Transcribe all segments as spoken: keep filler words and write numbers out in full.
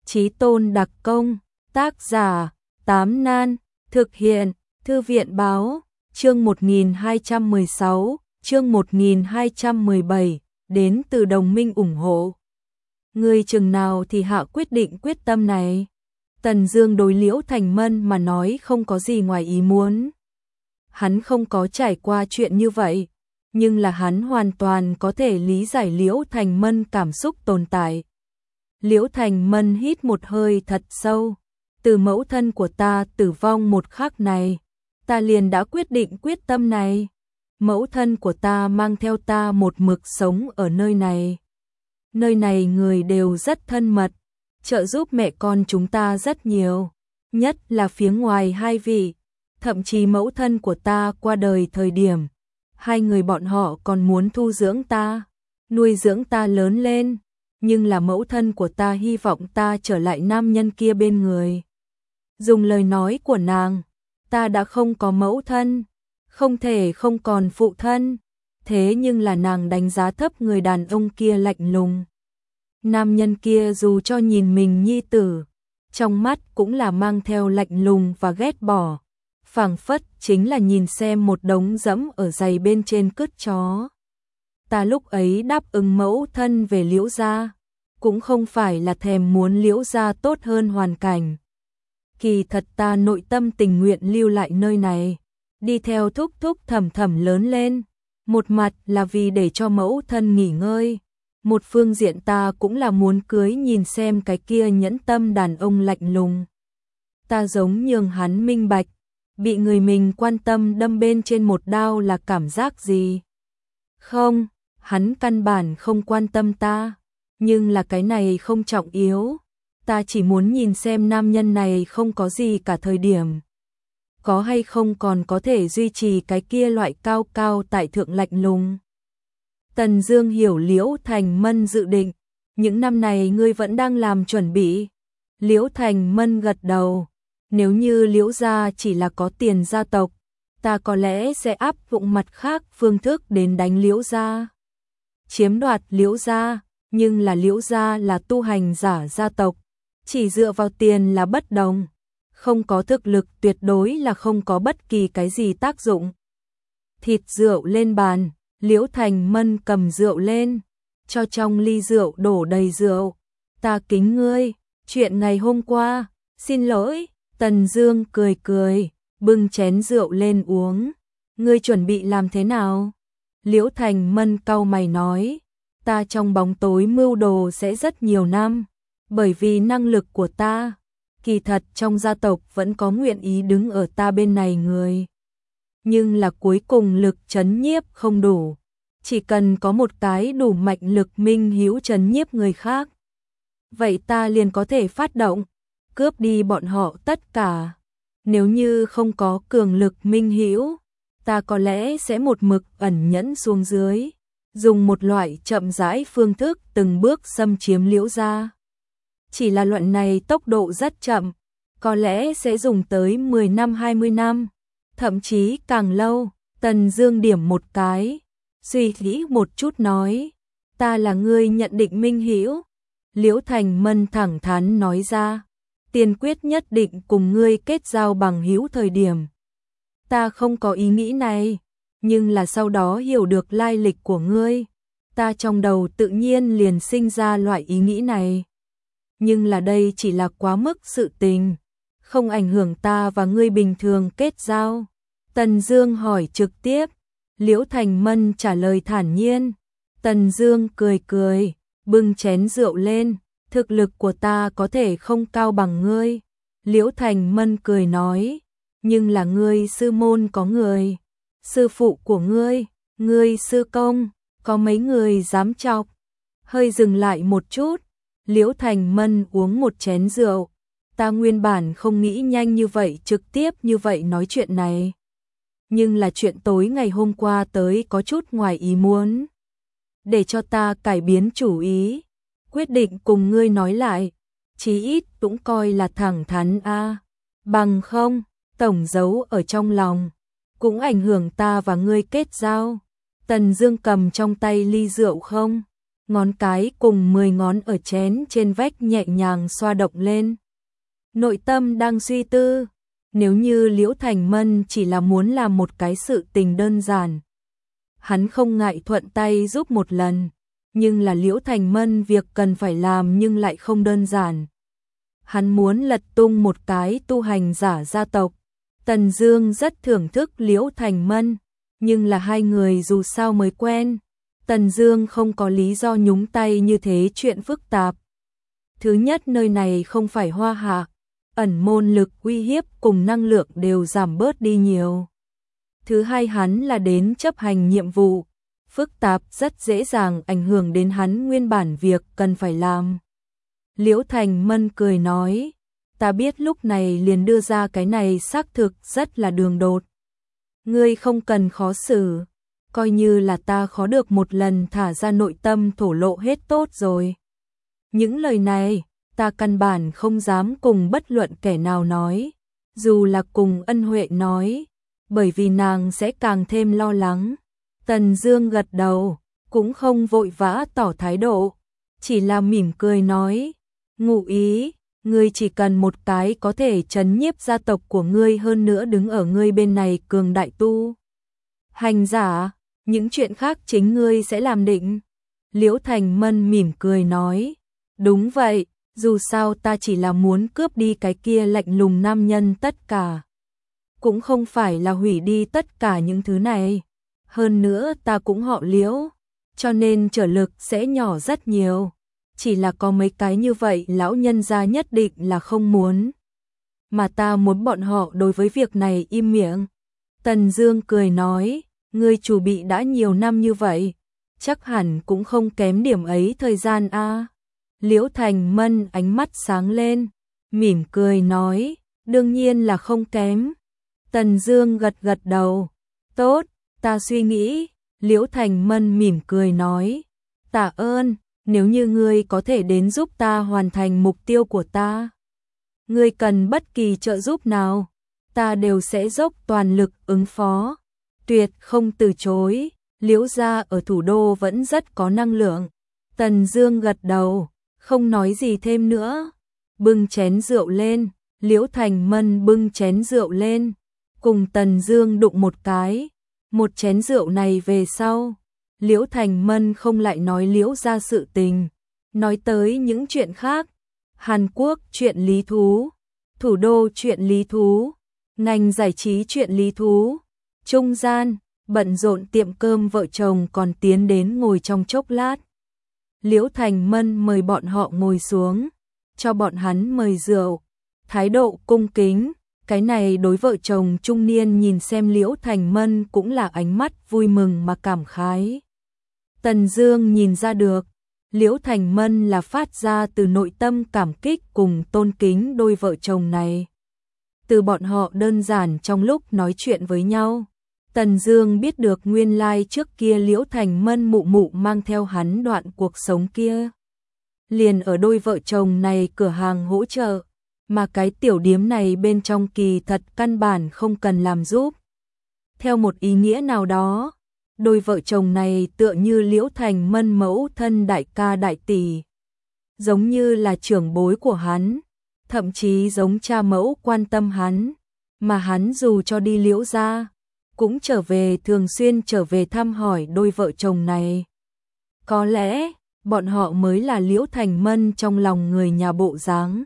Chí tôn đặc công, tác giả, Tám Nan, thực hiện, Thư viện báo, chương một nghìn hai trăm mười sáu, chương một nghìn hai trăm mười bảy, đến từ đồng minh ủng hộ. Ngươi chừng nào thì hạ quyết định quyết tâm này? Tần Dương đối Liễu Thành Mân mà nói không có gì ngoài ý muốn. Hắn không có trải qua chuyện như vậy, nhưng là hắn hoàn toàn có thể lý giải Liễu Thành Mân cảm xúc tồn tại. Liễu Thành Mân hít một hơi thật sâu, từ mẫu thân của ta tử vong một khắc này, ta liền đã quyết định quyết tâm này. Mẫu thân của ta mang theo ta một mực sống ở nơi này. Nơi này người đều rất thân mật, trợ giúp mẹ con chúng ta rất nhiều, nhất là phía ngoài hai vị, thậm chí mẫu thân của ta qua đời thời điểm, hai người bọn họ còn muốn thu dưỡng ta, nuôi dưỡng ta lớn lên, nhưng là mẫu thân của ta hy vọng ta trở lại nam nhân kia bên người. Dùng lời nói của nàng, ta đã không có mẫu thân, không thể không còn phụ thân, thế nhưng là nàng đánh giá thấp người đàn ông kia lạnh lùng. Nam nhân kia dù cho nhìn mình nhi tử, trong mắt cũng là mang theo lạnh lùng và ghét bỏ, phảng phất chính là nhìn xem một đống dẫm ở giày bên trên cứt chó. Ta lúc ấy đáp ứng mẫu thân về Liễu gia, cũng không phải là thèm muốn Liễu gia tốt hơn hoàn cảnh. Kỳ thật ta nội tâm tình nguyện lưu lại nơi này, đi theo thúc thúc thầm thầm lớn lên, một mặt là vì để cho mẫu thân nghỉ ngơi, một phương diện ta cũng là muốn cưới nhìn xem cái kia nhẫn tâm đàn ông lạnh lùng. Ta giống nhường hắn minh bạch, bị người mình quan tâm đâm bên trên một đao là cảm giác gì. Không, hắn căn bản không quan tâm ta, nhưng là cái này không trọng yếu. Ta chỉ muốn nhìn xem nam nhân này không có gì cả thời điểm, có hay không còn có thể duy trì cái kia loại cao cao tại thượng lạnh lùng. Tần Dương hiểu Liễu Thành Mân dự định, những năm này ngươi vẫn đang làm chuẩn bị. Liễu Thành Mân gật đầu, nếu như Liễu gia chỉ là có tiền gia tộc, ta có lẽ sẽ áp dụng mặt khác phương thức đến đánh Liễu gia, chiếm đoạt Liễu gia, nhưng là Liễu gia là tu hành giả gia tộc, chỉ dựa vào tiền là bất đồng, không có thực lực tuyệt đối là không có bất kỳ cái gì tác dụng. Thịt rượu lên bàn, Liễu Thành Mân cầm rượu lên, cho trong ly rượu đổ đầy rượu. Ta kính ngươi, chuyện ngày hôm qua, xin lỗi. Tần Dương cười cười, bưng chén rượu lên uống. Ngươi chuẩn bị làm thế nào? Liễu Thành Mân cau mày nói, ta trong bóng tối mưu đồ sẽ rất nhiều năm, bởi vì năng lực của ta, kỳ thật trong gia tộc vẫn có nguyện ý đứng ở ta bên này người. Nhưng là cuối cùng lực trấn nhiếp không đủ, chỉ cần có một cái đủ mạnh lực minh hữu trấn nhiếp người khác, vậy ta liền có thể phát động, cướp đi bọn họ tất cả. Nếu như không có cường lực minh hữu, ta có lẽ sẽ một mực ẩn nhẫn xuống dưới, dùng một loại chậm rãi phương thức từng bước xâm chiếm Liễu gia. Chỉ là loại này tốc độ rất chậm, có lẽ sẽ dùng tới mười năm hai mươi năm, thậm chí càng lâu. Tần Dương điểm một cái, suy nghĩ một chút nói, ta là ngươi nhận định minh hữu. Liễu Thành Mân thẳng thắn nói ra, tiên quyết nhất định cùng ngươi kết giao bằng hữu thời điểm, ta không có ý nghĩ này, nhưng là sau đó hiểu được lai lịch của ngươi, ta trong đầu tự nhiên liền sinh ra loại ý nghĩ này. Nhưng là đây chỉ là quá mức sự tình, không ảnh hưởng ta và ngươi bình thường kết giao. Tần Dương hỏi trực tiếp, Liễu Thành Mân trả lời thản nhiên. Tần Dương cười cười, bưng chén rượu lên, thực lực của ta có thể không cao bằng ngươi. Liễu Thành Mân cười nói, nhưng là ngươi sư môn có người, sư phụ của ngươi, ngươi sư công, có mấy người dám chọc. Hơi dừng lại một chút, Liễu Thành Mân uống một chén rượu, ta nguyên bản không nghĩ nhanh như vậy trực tiếp như vậy nói chuyện này. Nhưng là chuyện tối ngày hôm qua tới có chút ngoài ý muốn, để cho ta cải biến chủ ý, quyết định cùng ngươi nói lại, chí ít cũng coi là thẳng thắn a, bằng không, tổng giấu ở trong lòng, cũng ảnh hưởng ta và ngươi kết giao. Tần Dương cầm trong tay ly rượu không ngón cái cùng mười ngón ở chén trên vách nhẹ nhàng xoa động lên. Nội tâm đang suy tư, nếu như Liễu Thành Mân chỉ là muốn làm một cái sự tình đơn giản, hắn không ngại thuận tay giúp một lần, nhưng là Liễu Thành Mân việc cần phải làm nhưng lại không đơn giản. Hắn muốn lật tung một cái tu hành giả gia tộc. Tần Dương rất thưởng thức Liễu Thành Mân, nhưng là hai người dù sao mới quen, Tần Dương không có lý do nhúng tay như thế chuyện phức tạp. Thứ nhất, nơi này không phải Hoa Hạ, ẩn môn lực uy hiếp cùng năng lượng đều giảm bớt đi nhiều. Thứ hai, hắn là đến chấp hành nhiệm vụ, phức tạp rất dễ dàng ảnh hưởng đến hắn nguyên bản việc cần phải làm. Liễu Thành Mân cười nói, ta biết lúc này liền đưa ra cái này xác thực rất là đường đột. Ngươi không cần khó xử, coi như là ta khó được một lần thả ra nội tâm thổ lộ hết tốt rồi. Những lời này, ta căn bản không dám cùng bất luận kẻ nào nói, dù là cùng Ân Huệ nói, bởi vì nàng sẽ càng thêm lo lắng. Tần Dương gật đầu, cũng không vội vã tỏ thái độ, chỉ là mỉm cười nói, ngụ ý, ngươi chỉ cần một cái có thể trấn nhiếp gia tộc của ngươi, hơn nữa đứng ở ngươi bên này cường đại tu hành giả, những chuyện khác chính ngươi sẽ làm định. Liễu Thành Mân mỉm cười nói, đúng vậy, dù sao ta chỉ là muốn cướp đi cái kia lạnh lùng nam nhân, tất cả cũng không phải là hủy đi tất cả những thứ này. Hơn nữa ta cũng họ Liễu, cho nên trở lực sẽ nhỏ rất nhiều. Chỉ là có mấy cái như vậy lão nhân gia nhất định là không muốn. Mà ta muốn bọn họ đối với việc này im miệng. Tần Dương cười nói, ngươi chủ bị đã nhiều năm như vậy, chắc hẳn cũng không kém điểm ấy thời gian a. À. Liễu Thành Mân ánh mắt sáng lên, mỉm cười nói, đương nhiên là không kém. Tần Dương gật gật đầu, tốt, ta suy nghĩ. Liễu Thành Mân mỉm cười nói, tạ ơn, nếu như ngươi có thể đến giúp ta hoàn thành mục tiêu của ta, ngươi cần bất kỳ trợ giúp nào, ta đều sẽ dốc toàn lực ứng phó, tuyệt không từ chối. Liễu gia ở thủ đô vẫn rất có năng lượng. Tần Dương gật đầu, không nói gì thêm nữa, bưng chén rượu lên. Liễu Thành Mân bưng chén rượu lên, cùng Tần Dương đụng một cái. Một chén rượu này về sau, Liễu Thành Mân không lại nói Liễu gia sự tình, nói tới những chuyện khác. Hàn Quốc chuyện lý thú, thủ đô chuyện lý thú, ngành giải trí chuyện lý thú. Trung gian, bận rộn tiệm cơm vợ chồng còn tiến đến ngồi trong chốc lát. Liễu Thành Mân mời bọn họ ngồi xuống, cho bọn hắn mời rượu, thái độ cung kính. Cái này đối vợ chồng trung niên nhìn xem Liễu Thành Mân cũng là ánh mắt vui mừng mà cảm khái. Tần Dương nhìn ra được, Liễu Thành Mân là phát ra từ nội tâm cảm kích cùng tôn kính đôi vợ chồng này. Từ bọn họ đơn giản trong lúc nói chuyện với nhau, Tần Dương biết được nguyên lai trước kia Liễu Thành Mân mụ mụ mang theo hắn đoạn cuộc sống kia. Liền ở đôi vợ chồng này cửa hàng hỗ trợ, mà cái tiểu điếm này bên trong kỳ thật căn bản không cần làm giúp. Theo một ý nghĩa nào đó, đôi vợ chồng này tựa như Liễu Thành Mân mẫu thân đại ca đại tỷ, giống như là trưởng bối của hắn, thậm chí giống cha mẫu quan tâm hắn, mà hắn dù cho đi Liễu gia, cũng trở về, thường xuyên trở về thăm hỏi đôi vợ chồng này. Có lẽ, bọn họ mới là Liễu Thành Mân trong lòng người nhà bộ dáng.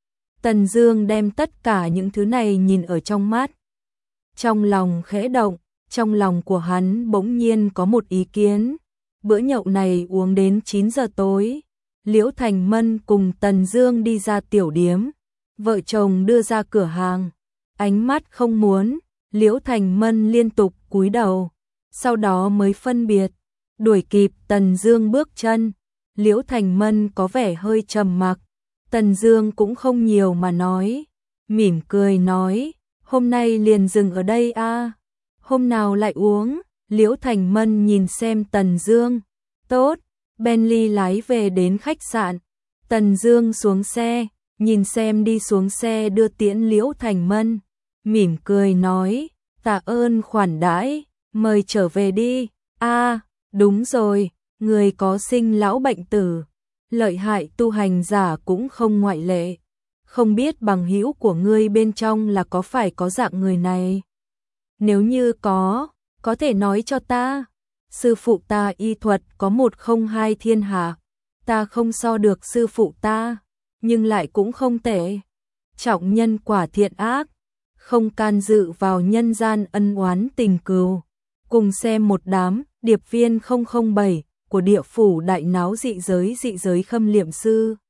Tần Dương đem tất cả những thứ này nhìn ở trong mắt. Trong lòng khẽ động, trong lòng của hắn bỗng nhiên có một ý kiến. Bữa nhậu này uống đến chín giờ tối, Liễu Thành Mân cùng Tần Dương đi ra tiểu điếm, vợ chồng đưa ra cửa hàng, ánh mắt không muốn, Liễu Thành Mân liên tục cúi đầu, sau đó mới phân biệt, đuổi kịp Tần Dương bước chân. Liễu Thành Mân có vẻ hơi trầm mặc, Tần Dương cũng không nhiều mà nói, mỉm cười nói, hôm nay liền dừng ở đây a, à? Hôm nào lại uống. Liễu Thành Mân nhìn xem Tần Dương, tốt. Bentley lái về đến khách sạn, Tần Dương xuống xe, nhìn xem đi xuống xe đưa tiễn Liễu Thành Mân, mỉm cười nói, tạ ơn khoản đãi, mời trở về đi. A, à, đúng rồi, Người có sinh lão bệnh tử, lợi hại tu hành giả cũng không ngoại lệ. Không biết bằng hữu của ngươi bên trong là có phải có dạng người này? Nếu như có, có thể nói cho ta. Sư phụ ta y thuật có một không hai thiên hạ, ta không so được sư phụ ta, nhưng lại cũng không tệ. Trọng nhân quả thiện ác, không can dự vào nhân gian ân oán tình cừu. Cùng xem một đám điệp viên không không bảy của địa phủ đại náo dị giới dị giới Khâm Liệm Sư.